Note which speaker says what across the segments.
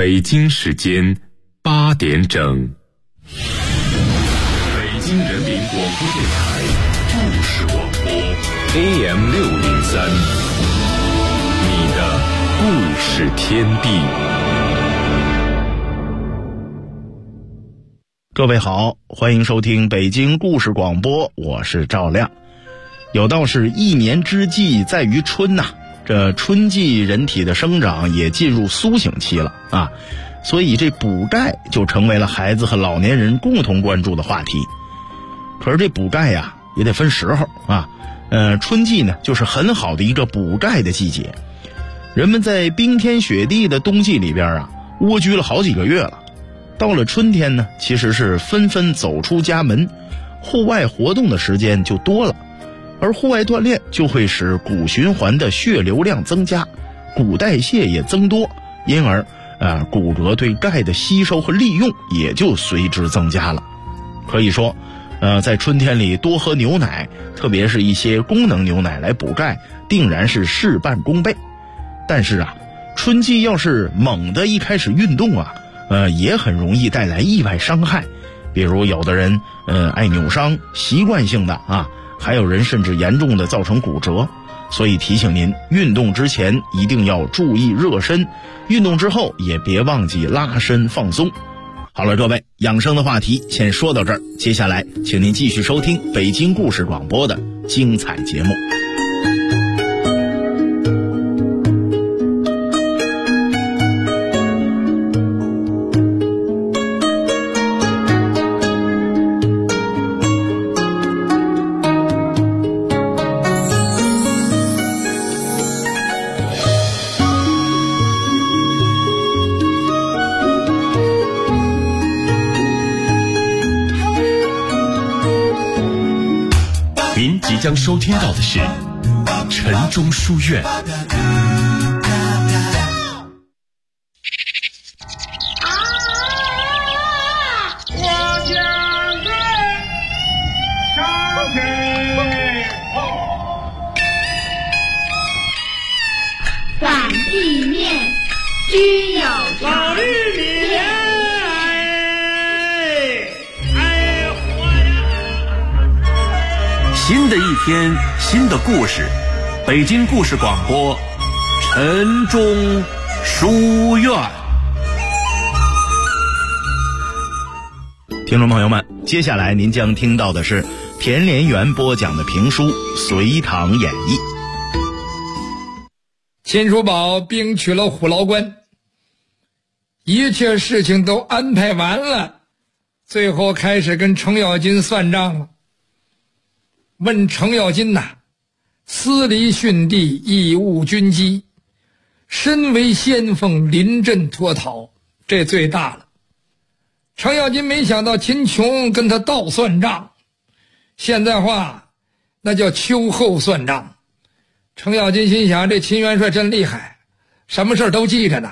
Speaker 1: 北京时间8点整，北京人民广播电台故事广播 AM603， 你的故事天地。
Speaker 2: 各位好，欢迎收听北京故事广播，我是赵亮。有道是一年之计在于春呐，这春季人体的生长也进入苏醒期了啊，所以这补钙就成为了孩子和老年人共同关注的话题。可是这补钙呀也得分时候啊，春季呢就是很好的一个补钙的季节。人们在冰天雪地的冬季里边啊蜗居了好几个月了，到了春天呢其实是纷纷走出家门，户外活动的时间就多了，而户外锻炼就会使骨循环的血流量增加，骨代谢也增多，因而骨骼对钙的吸收和利用也就随之增加了。可以说在春天里多喝牛奶，特别是一些功能牛奶来补钙，定然是事半功倍。但是春季要是猛地一开始运动也很容易带来意外伤害，比如有的人爱扭伤，习惯性的还有人甚至严重的造成骨折。所以提醒您，运动之前一定要注意热身，运动之后也别忘记拉伸放松。好了，各位，养生的话题先说到这儿，接下来请您继续收听北京故事广播的精彩节目。
Speaker 1: 即将收听到的是晨钟书院。
Speaker 3: 反地面均有常。
Speaker 4: 新的一天，新的故事，北京故事广播晨钟书院。
Speaker 2: 听众朋友们，接下来您将听到的是田连元播讲的评书《隋唐演义》。
Speaker 5: 秦叔宝兵取了虎牢关，一切事情都安排完了，最后开始跟程咬金算账了。问程咬金思离殉地，义务军机，身为先锋，临阵脱逃，这最大了。程咬金没想到秦琼跟他倒算账，现在话那叫秋后算账。程咬金心想，这秦元帅真厉害，什么事都记着呢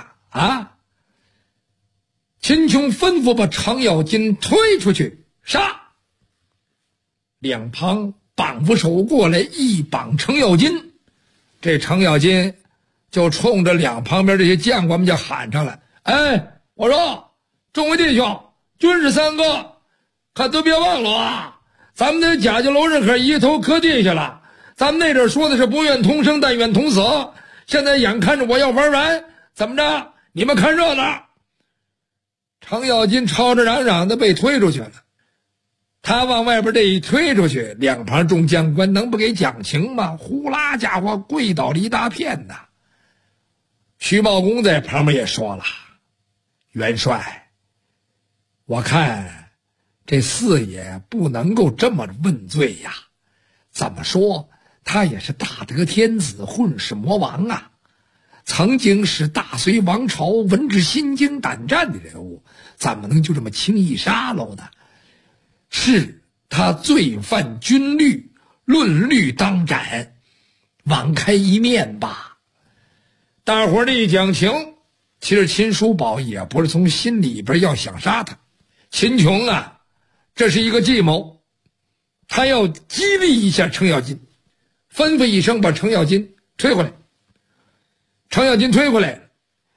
Speaker 5: 秦琼吩咐把程咬金推出去杀，两旁绑扶手过来一绑程咬金，这程咬金就冲着两旁边这些将官们就喊上了，我说众位弟兄，军士三个，可都别忘了咱们的贾家楼人可一头磕地下了，咱们那阵说的是不愿同生但愿同死，现在眼看着我要玩完，怎么着你们看热闹。程咬金吵着嚷嚷的被推出去了，他往外边这一推出去，两旁众将官能不给讲情吗？呼啦家伙跪倒了一大片呐。徐茂公在旁边也说了，元帅，我看这四爷不能够这么问罪呀，怎么说他也是大德天子，混世魔王曾经是大隋王朝闻之心惊胆战的人物，怎么能就这么轻易杀了呢？是他罪犯军律，论律当斩，网开一面吧。大伙儿的一讲情，其实秦叔宝也不是从心里边要想杀他，秦琼这是一个计谋，他要激励一下程咬金，吩咐一声把程咬金推回来。程咬金推回来，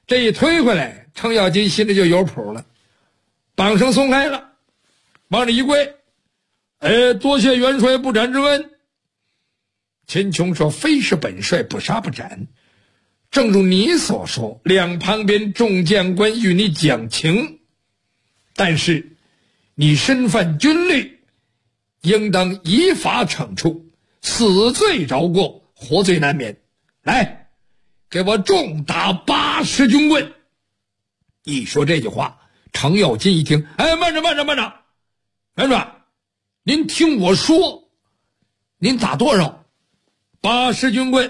Speaker 5: 这一推回来，程咬金心里就有谱了，绑绳松开了，往这一跪，多谢元帅不斩之恩。秦琼说，非是本帅不杀不斩，正如你所说，两旁边众将官与你讲情，但是你身犯军律，应当依法惩处，死罪饶过，活罪难免。来，给我重打80军棍。一说这句话，程咬金一听，慢着，元帅，您听我说，您打多少？80军棍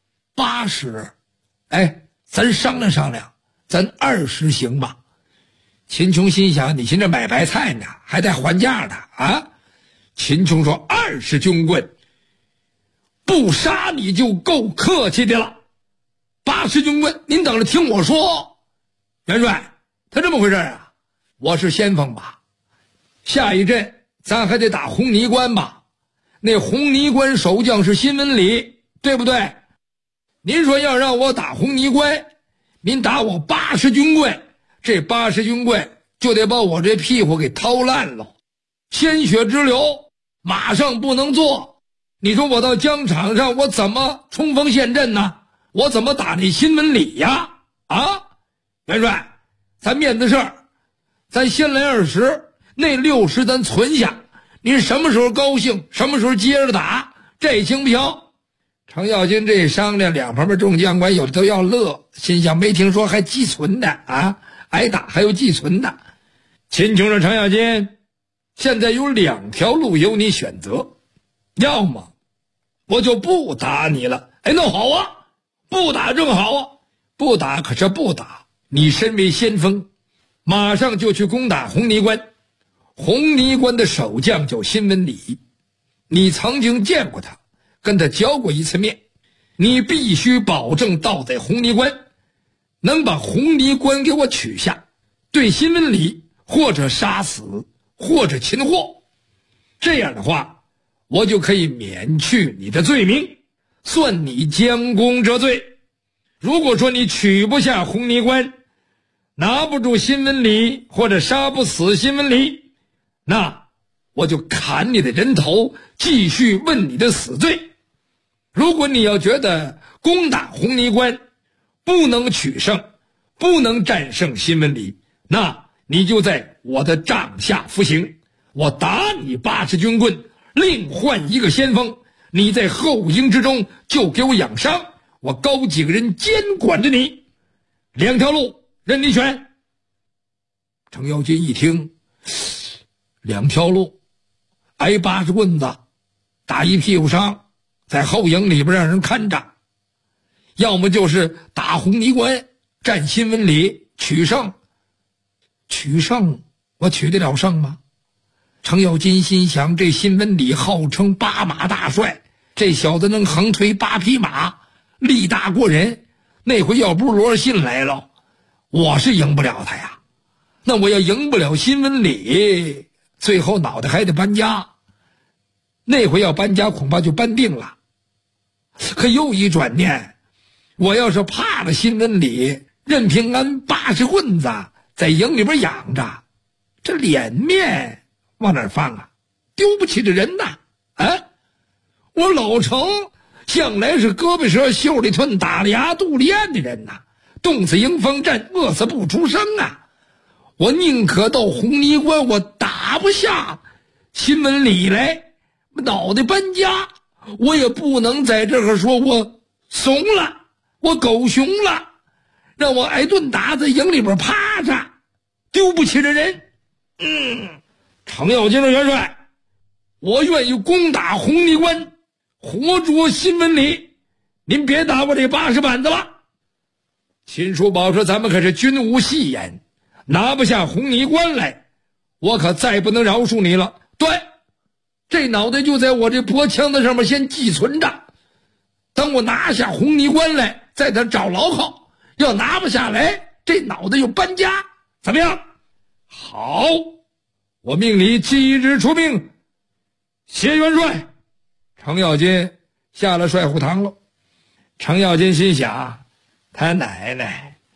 Speaker 5: ，80。咱商量商量，咱20行吧。秦琼心想，你现在买白菜呢，还带还价的啊？秦琼说，20军棍，不杀你就够客气的了。80军棍，您等着听我说。元帅，他这么回事啊？我是先锋吧？下一阵咱还得打红泥关吧？那红泥关守将是新文礼，对不对？您说要让我打红泥关，您打我80军棍，这80军棍就得把我这屁股给掏烂了，鲜血直流，马上不能坐。你说我到疆场上，我怎么冲锋陷阵呢？我怎么打那新文礼呀？元帅，咱面子事儿，咱先来20，那60咱存下，您什么时候高兴什么时候接着打，这行不行？程咬金这一商量，两旁边众将官有的都要乐，心想没听说还寄存的啊，挨打还有寄存的。秦琼说，程咬金，现在有2条路由你选择，要么我就不打你了。那好啊，不打正好啊，不打可是不打，你身为先锋，马上就去攻打红泥关。红泥关的守将叫新文礼，你曾经见过他，跟他交过一次面，你必须保证到在红泥关，能把红泥关给我取下，对新文礼或者杀死，或者擒获。这样的话，我就可以免去你的罪名，算你将功折罪。如果说你取不下红泥关，拿不住新文礼，或者杀不死新文礼，那我就砍你的人头，继续问你的死罪。如果你要觉得攻打红泥关不能取胜，不能战胜新文礼，那你就在我的帐下服刑，我打你80军棍，另换一个先锋，你在后营之中就给我养伤，我高几个人监管着你。2条路任你选。程咬金一听，2条路，挨80棍子，打一屁股伤，在后营里边让人看着，要么就是打红泥关，战新文礼，取胜。取胜，我取得了胜吗？程咬金心想，这新文礼号称8马大帅，这小子能横推8匹马，力大过人。那回要不是罗信来了，我是赢不了他呀。那我要赢不了新文礼，最后脑袋还得搬家。那回要搬家恐怕就搬定了。可又一转念，我要是怕了新文礼，任平安80棍子在营里边养着，这脸面往哪儿放啊？丢不起这人呐！我老程向来是胳膊折袖里吞，打了牙肚里咽的人呐，冻死迎风阵，饿死不出声啊！我宁可到红泥关，我打不下新文礼来，脑袋搬家，我也不能在这儿说我怂了，我狗熊了，让我挨顿打，在营里边趴着，丢不起这人。程咬金的元帅，我愿意攻打红泥关，活捉新文礼，您别打我这80板子了。秦叔宝说，咱们可是军无戏言，拿不下红泥关来，我可再不能饶恕你了。对，这脑袋就在我这脖腔子上面先寄存着，等我拿下红泥关来，在这找牢靠，要拿不下来，这脑袋就搬家，怎么样？好，我命你即日出兵，谢元帅。程咬金下了帅府堂了。程咬金心想，他奶奶，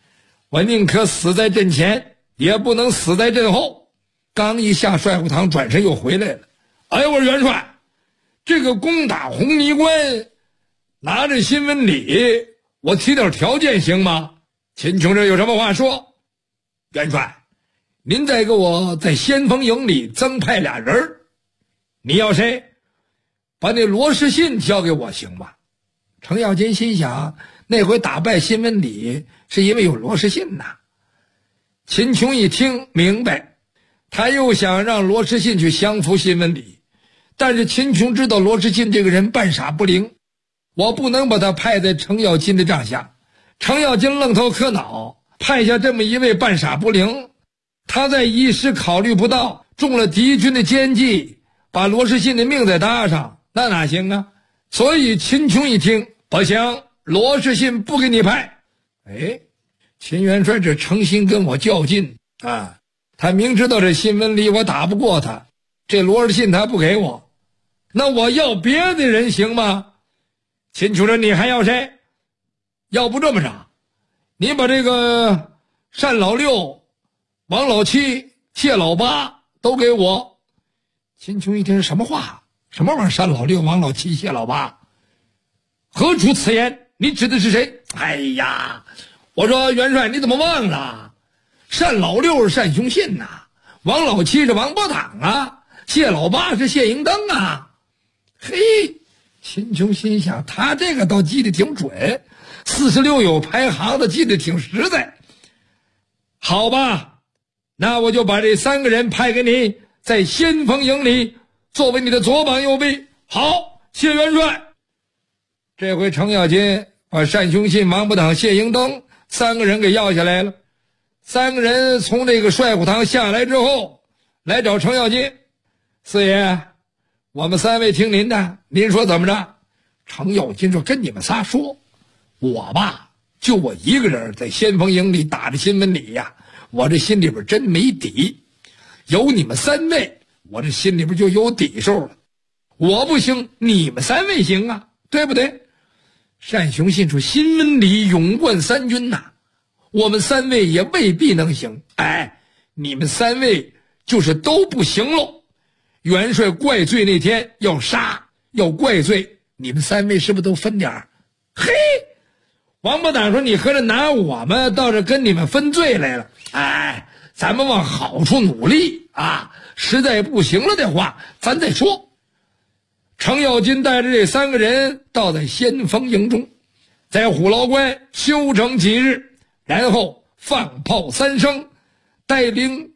Speaker 5: 我宁可死在阵前，也不能死在阵后。刚一下帅府堂，转身又回来了。哎，我说元帅，这个攻打红泥关，拿着新闻礼，我提点条件行吗？秦琼这有什么话说？元帅，您再给我在先锋营里增派俩人，你要谁？把那罗士信交给我行吗？程咬金心想，那回打败新闻礼是因为有罗士信呐。秦琼一听明白，他又想让罗士信去降服新闻礼，但是秦琼知道罗士信这个人半傻不灵，我不能把他派在程咬金的帐下。程咬金愣头磕脑，派下这么一位半傻不灵，他在一时考虑不到，中了敌军的奸计，把罗士信的命再搭上，那哪行啊？所以秦琼一听，不行，罗士信不给你派。哎，秦元帅这诚心跟我较劲啊！他明知道这新闻里我打不过他，这罗士信他不给我，那我要别的人行吗？秦琼说，你还要谁？要不这么着，你把这个单老六、王老七、谢老八都给我。秦琼一听什么话？什么玩意儿？单老六、王老七、谢老八？何出此言？你指的是谁？哎呀，我说元帅你怎么忘了？单老六是单雄信呐，王老七是王伯坦啊，谢老八是谢迎登啊。嘿，秦琼心想，他这个倒记得挺准，46有排行的记得挺实在。好吧，那我就把这3个人派给你，在先锋营里作为你的左膀右臂。好，谢元帅。这回程咬金把单雄信、王伯坦、谢迎登3个人给要下来了。3个人从这个帅府堂下来之后，来找程咬金。四爷，我们3位听您的，您说怎么着？程咬金说，跟你们仨说，我吧，就我一个人在先锋营里打着新闻礼呀，我这心里边真没底。有你们3位，我这心里边就有底数了。我不行，你们3位行啊，对不对？单雄信说，新闻礼勇冠3军呐，我们3位也未必能行。哎，你们3位就是都不行喽。元帅怪罪那天要杀，要怪罪，你们3位是不是都分点儿？嘿，王八蛋说，你合着拿我们到这跟你们分罪来了？哎，咱们往好处努力啊，实在不行了的话咱再说。程咬金带着这3个人到在先锋营中，在虎牢关休整几日，然后放炮3声，带领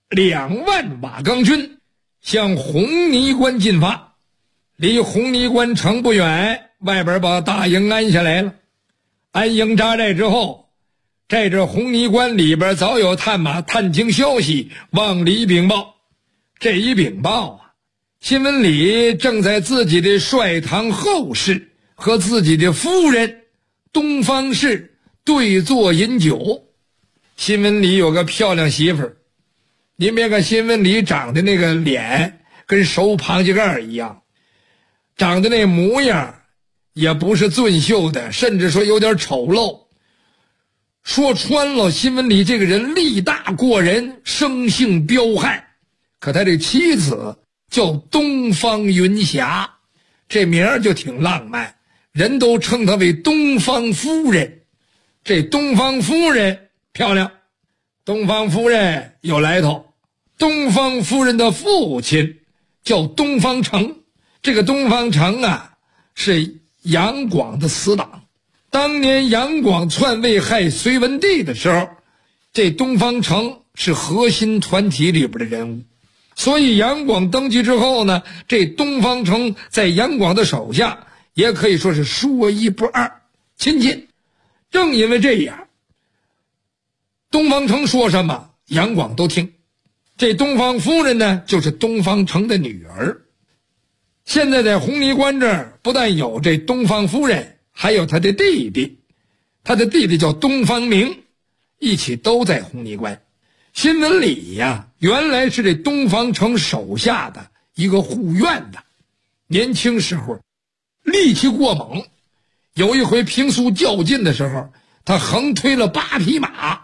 Speaker 5: 2万瓦岗军向红泥关进发。离红泥关城不远，外边把大营安下来了。安营扎寨之后，在这红泥关里边早有探马探听消息往里禀报。这一禀报啊，新闻里正在自己的帅堂后室和自己的夫人东方氏对坐饮酒。新闻里有个漂亮媳妇儿，您别看新闻里长的那个脸跟熟螃蟹盖一样，长得那模样也不是俊秀的，甚至说有点丑陋。说穿了，新闻里这个人力大过人，生性彪悍。可他这妻子叫东方云霞，这名儿就挺浪漫，人都称她为东方夫人。这东方夫人漂亮，东方夫人有来头。东方夫人的父亲叫东方成，这个东方成啊是杨广的死党。当年杨广篡位害隋文帝的时候，这东方成是核心团体里边的人物。所以杨广登基之后呢，这东方成在杨广的手下也可以说是说一不二，亲近。正因为这样，东方成说什么杨广都听。这东方夫人呢，就是东方成的女儿。现在在红泥关这儿，不但有这东方夫人，还有他的弟弟，他的弟弟叫东方明，一起都在红泥关。新闻里呀，原来是这东方成手下的一个护院的，年轻时候力气过猛，有一回平素较劲的时候，他横推了8匹马，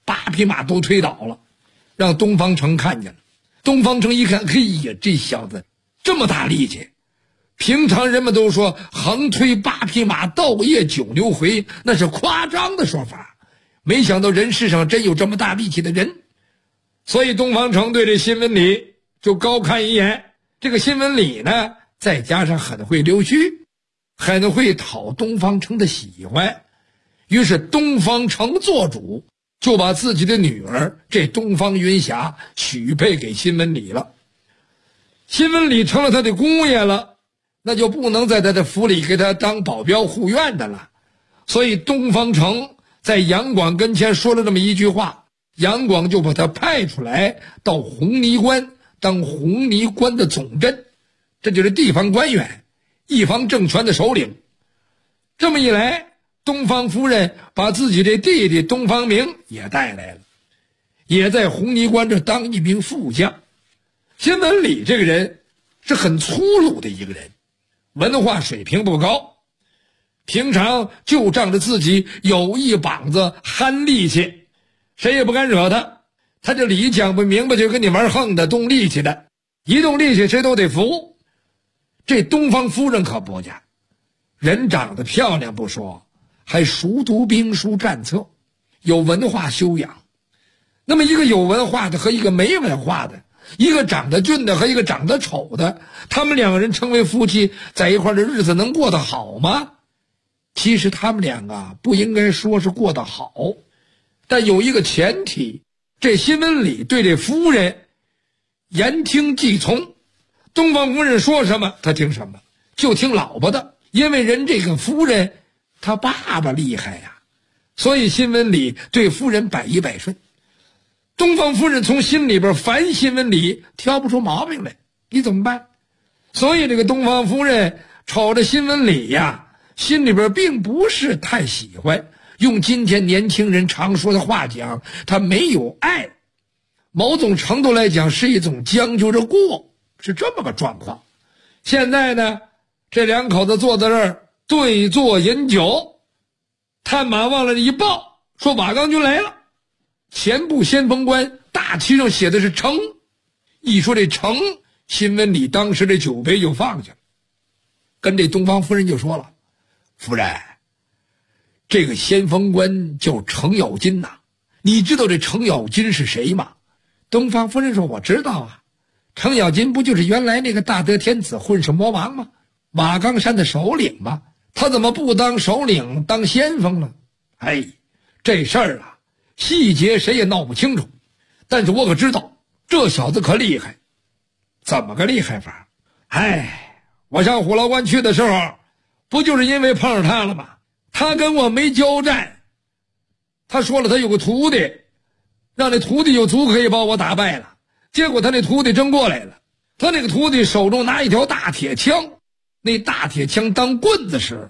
Speaker 5: 8匹马都推倒了，让东方城看见了。东方城一看，嘿呀，这小子这么大力气，平常人们都说横推8匹马，倒夜9牛回，那是夸张的说法，没想到人世上真有这么大力气的人。所以东方城对这辛文礼就高看一眼。这个辛文礼呢，再加上很会溜须，很会讨东方城的喜欢，于是东方城做主就把自己的女儿这东方云霞许配给辛文礼了。辛文礼成了他的姑爷了，那就不能在他的府里给他当保镖护院的了。所以东方城在杨广跟前说了这么一句话，杨广就把他派出来到红泥关当红泥关的总镇，这就是地方官员，一方政权的首领。这么一来，东方夫人把自己这弟弟东方明也带来了，也在红泥关这当一名副将。辛文礼这个人是很粗鲁的一个人，文化水平不高，平常就仗着自己有一膀子憨力气，谁也不敢惹他。他这理讲不明白就跟你玩横的，动力气的，一动力气谁都得服。这东方夫人可不假，人长得漂亮不说，还熟读兵书战策，有文化修养。那么一个有文化的和一个没文化的，一个长得俊的和一个长得丑的，他们两个人成为夫妻，在一块的日子能过得好吗？其实他们两个不应该说是过得好，但有一个前提，这辛文礼对这夫人言听计从，东方夫人说什么他听什么，就听老婆的，因为人这个夫人他爸爸厉害呀，所以辛文礼对夫人百依百顺。东方夫人从心里边烦辛文礼，挑不出毛病来，你怎么办？所以这个东方夫人瞅着辛文礼呀，心里边并不是太喜欢，用今天年轻人常说的话讲，他没有爱，某种程度来讲是一种将就着过，是这么个状况。现在呢，这两口子坐在这儿对坐饮酒，探马往来一报，说瓦岗军来了。前部先锋官大旗上写的是城，一说这城，辛文礼当时这酒杯就放下了，跟这东方夫人就说了，夫人，这个先锋官叫程咬金呐，你知道这程咬金是谁吗？东方夫人说，我知道啊，程咬金不就是原来那个大德天子混世魔王吗？瓦岗山的首领吗？他怎么不当首领当先锋了？哎，这事儿啊，细节谁也闹不清楚，但是我可知道这小子可厉害。怎么个厉害法？哎，我上虎牢关去的时候，不就是因为碰上他了吗？他跟我没交战，他说了他有个徒弟，让那徒弟有足可以把我打败了，结果他那徒弟真过来了，他那个徒弟手中拿一条大铁枪，那大铁枪当棍子使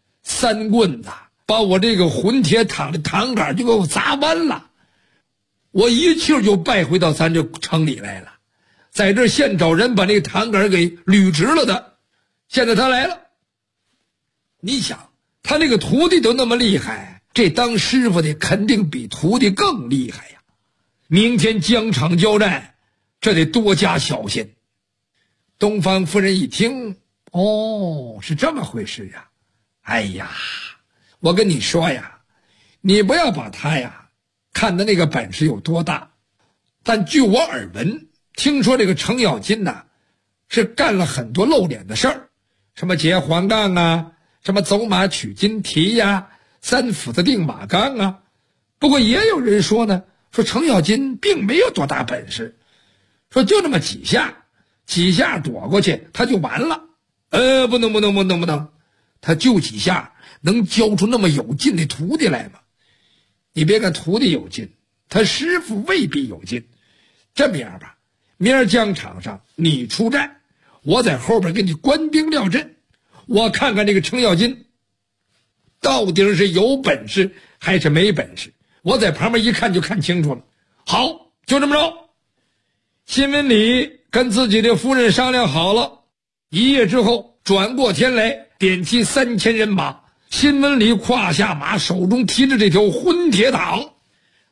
Speaker 5: ，3棍子把我这个混铁躺的膛杆就给我砸弯了，我一气就败回到咱这城里来了，在这现找人把那个膛杆给捋直了的。现在他来了，你想他那个徒弟都那么厉害，这当师傅的肯定比徒弟更厉害呀。明天疆场交战，这得多加小心。东方夫人一听，哦，是这么回事呀。哎呀，我跟你说呀，你不要把他呀看的那个本事有多大，但据我耳闻，听说这个程咬金呐，是干了很多露脸的事儿，什么劫黄杠啊，什么走马取金蹄呀，3斧子定马杠啊。不过也有人说呢，说程咬金并没有多大本事，说就那么几下躲过去他就完了。不能，他就几下能教出那么有劲的徒弟来吗？你别看徒弟有劲，他师傅未必有劲。这么样吧，明儿疆场上你出战，我在后边给你官兵料阵，我看看这个程咬金到底是有本事还是没本事，我在旁边一看就看清楚了。好，就这么着。辛文礼跟自己的夫人商量好了，一夜之后转过天来，点齐3000人马，辛文礼胯下马，手中提着这条混铁镗，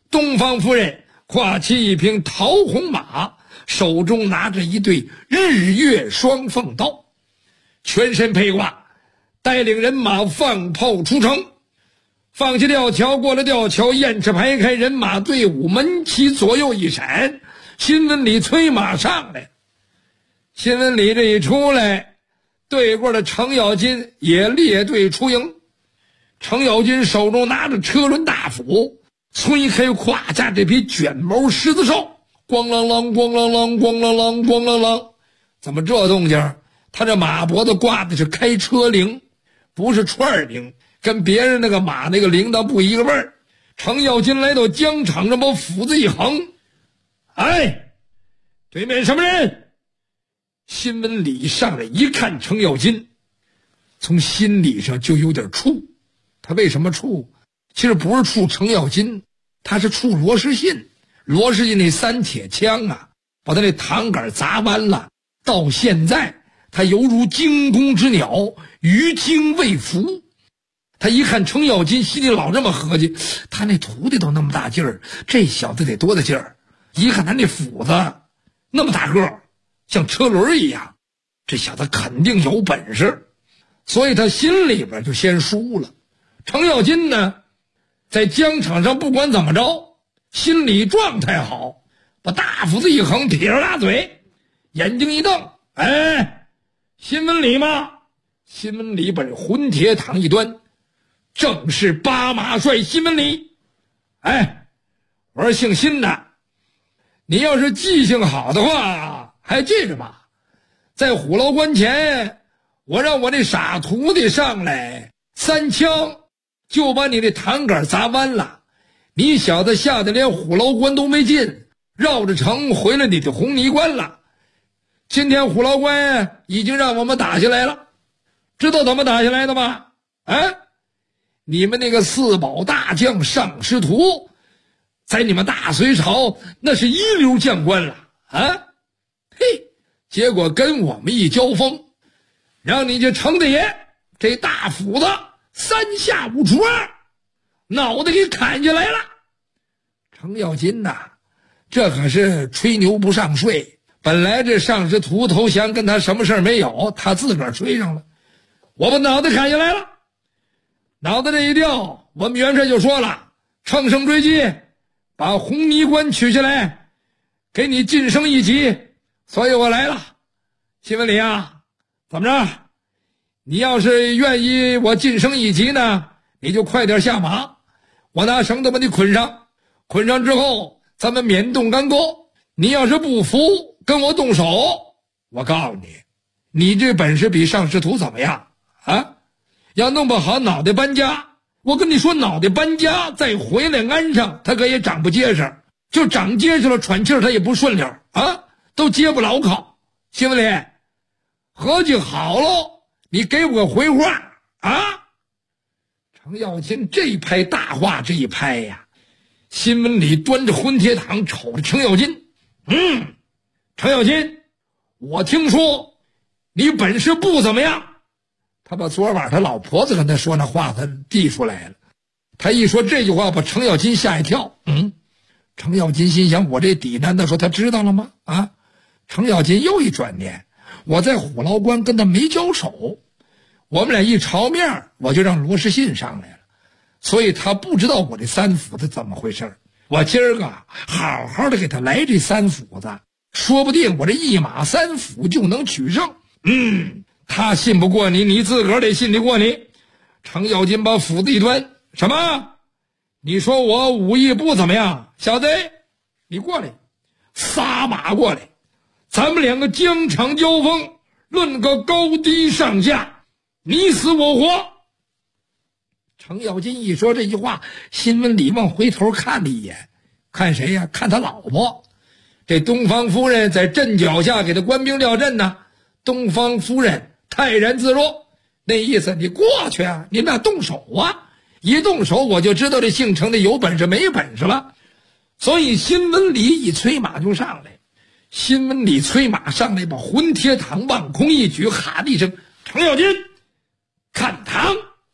Speaker 5: 东方夫人挎起一匹桃红马，手中拿着一对日月双凤刀，全身披挂，带领人马放炮出城。放下吊桥，过了吊桥，雁翅排开，人马队伍门旗左右一闪，新闻里催马上来。新闻里这一出来，对过的程咬金也列队出营。程咬金手中拿着车轮大斧，催开胯下这匹卷毛狮子兽，咣啷啷咣啷啷咣啷啷咣啷啷。怎么这动静？他这马脖子挂的是开车铃，不是串铃，跟别人那个马那个铃铛不一个味儿。程咬金来到疆场上，把斧子一横，哎，对面什么人？新闻里上来一看程咬金，从心理上就有点怵。他为什么怵？其实不是怵程咬金，他是怵罗士信。罗士信那3铁枪啊，把他那膛杆砸弯了，到现在他犹如惊弓之鸟，于惊未伏。他一看程咬金，心里老这么合计，他那徒弟都那么大劲儿，这小子得多大劲儿？一看他那斧子那么大个儿，像车轮一样，这小子肯定有本事，所以他心里边就先输了。程咬金呢，在疆场上不管怎么着，心理状态好，把大斧子一横，撇着大嘴，眼睛一瞪，哎，新闻里吗？新闻里把这混铁躺一端，正是八马帅新闻里。哎，我说姓辛的，你要是记性好的话，还记着吧，在虎牢关前，我让我那傻徒弟上来3枪就把你那膛杆砸弯了，你小子吓得连虎牢关都没进，绕着城回了你的红泥关了。今天虎牢关已经让我们打下来了，知道怎么打下来的吗？你们那个4宝大将尚师图，在你们大隋朝那是一流将官了啊！嘿，结果跟我们一交锋，让你这程大爷这大斧子3下5除2，脑袋给砍下来了。程咬金呐，这可是吹牛不上税。本来这尚师图投降跟他什么事儿没有，他自个儿吹上了。我把脑袋砍下来了，脑袋这一掉，我们元帅就说了，乘胜追击，把红泥关取下来，给你晋升一级。所以我来了。新闻里啊，怎么着？你要是愿意我晋升一级呢，你就快点下马，我拿绳子把你捆上，捆上之后咱们免动干戈。你要是不服跟我动手，我告诉你，你这本事比尚师图怎么样啊？要弄不好脑袋搬家，我跟你说，脑袋搬家再回来安上，他可也长不结实，就长结实了，喘气儿他也不顺溜啊，都接不牢靠。新闻里合计好喽，你给我个回话啊！程咬金这一拍大话，这一拍呀，新闻里端着混铁躺瞅着程咬金，程咬金，我听说你本事不怎么样。他把昨晚他老婆子跟他说那话他递出来了，他一说这句话把程咬金吓一跳。程咬金心想，我这底难道说他知道了吗？啊！程咬金又一转念，我在虎牢关跟他没交手，我们俩一朝面我就让罗士信上来了，所以他不知道我这3斧子怎么回事。我今儿个好好的给他来这3斧子，说不定我这1马3斧就能取胜。他信不过你，你自个儿得信得过你。程咬金把斧子一端，什么？你说我武艺不怎么样？小子，你过来，撒马过来，咱们2个疆场交锋，论个高低上下，你死我活。程咬金一说这句话，新闻里往回头看了一眼，看谁呀？看他老婆。这东方夫人在阵脚下给他官兵撂阵呢。东方夫人泰然自若，那意思你过去啊，你们俩动手啊，一动手我就知道这姓程的有本事没本事了。所以新闻里一催马就上来，新闻里催马上来，把混铁躺往空一举，喊了一声：程咬金，看堂！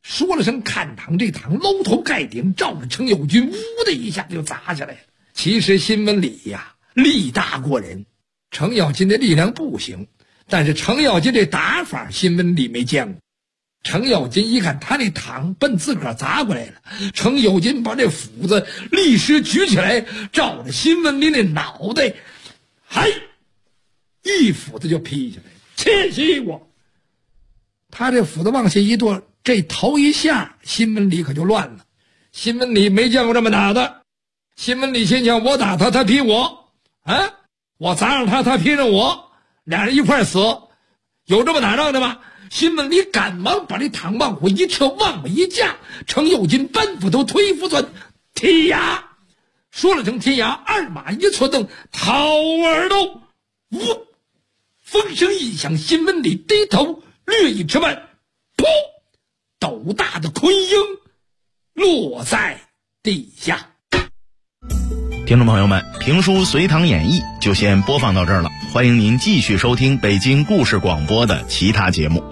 Speaker 5: 说了声看堂，这堂搂头盖顶，照着程咬金呜的一下就砸下来了。其实新闻里呀力大过人，程咬金的力量不行，但是程咬金这打法新闻里没见过。程咬金一看他那堂奔自个儿砸过来了，程咬金把这斧子立时举起来，照着新闻里那脑袋，嗨，一斧子就劈下来了，切西瓜。他这斧子往下一剁，这头一下新闻里可就乱了。新闻里没见过这么打的，新闻里心想我打他，他劈我，啊，我砸上他，他劈上我，俩人一块死，有这么打仗的吗？新闻里赶忙把这躺往回一撤，往回一架，程咬金搬斧头推斧钻踢牙，说了声踢牙，二马一错蹬，掏耳朵，呜，风声一响，新闻里低头略一吃慢，噗，斗大的昆鹰落在地下。
Speaker 2: 听众朋友们，评书《隋唐演义》就先播放到这儿了，欢迎您继续收听北京故事广播的其他节目。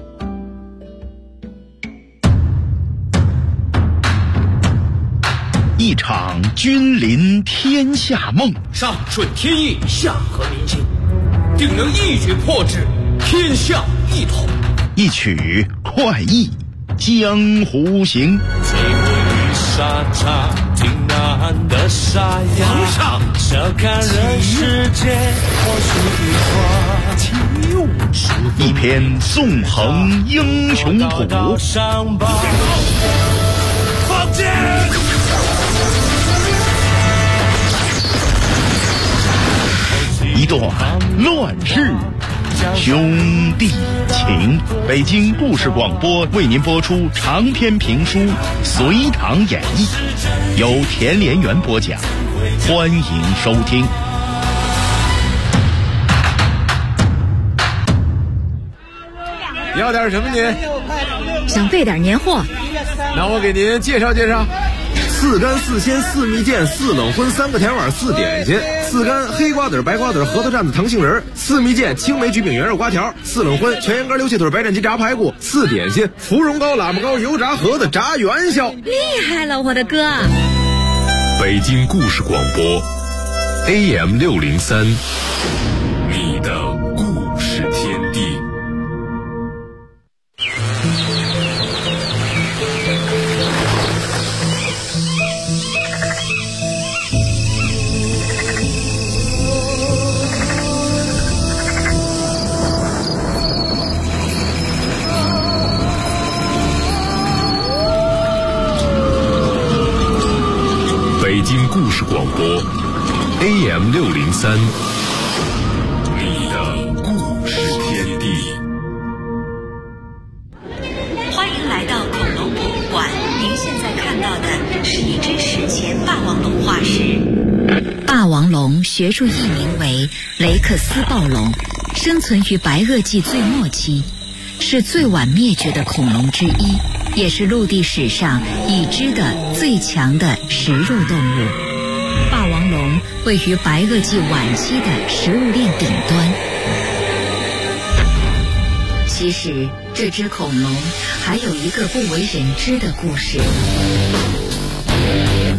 Speaker 2: 一场君临天下梦，
Speaker 4: 上顺天意，下合民心，定能一举破之，天下一统。
Speaker 2: 一曲快意江湖行。
Speaker 6: 最后沙场挺难的沙哑，
Speaker 4: 皇上
Speaker 6: 笑看人世间或许一花，
Speaker 2: 一篇纵横英雄谱，
Speaker 6: 上报
Speaker 4: 放箭。
Speaker 2: 一段乱世兄弟情。北京故事广播为您播出长篇评书《隋唐演义》，由田连元播讲，欢迎收听。
Speaker 7: 要点什么您？
Speaker 8: 想备点年货。
Speaker 7: 那我给您介绍介绍。4干4鲜4蜜饯4冷荤3个甜碗4点心，4干黑瓜子白瓜子核桃蘸子糖杏仁，4蜜饯青梅橘饼圆肉瓜条，4冷荤全羊肝溜气腿白斩鸡炸排骨，4点心芙蓉糕喇叭糕油炸盒子炸元宵。
Speaker 8: 厉害了，我的哥！
Speaker 1: 北京故事广播 AM 603，你的故事天地。北京故事广播 AM 603，你的故事天地。
Speaker 8: 欢迎来到恐龙博物馆，您现在看到的是一只史前霸王龙化石。霸王龙学术译名为雷克斯暴龙，生存于白垩纪最末期，是最晚灭绝的恐龙之一，也是陆地史上已知的最强的食肉动物。霸王龙位于白垩纪晚期的食物链顶端。其实这只恐龙还有一个不为人知的故事。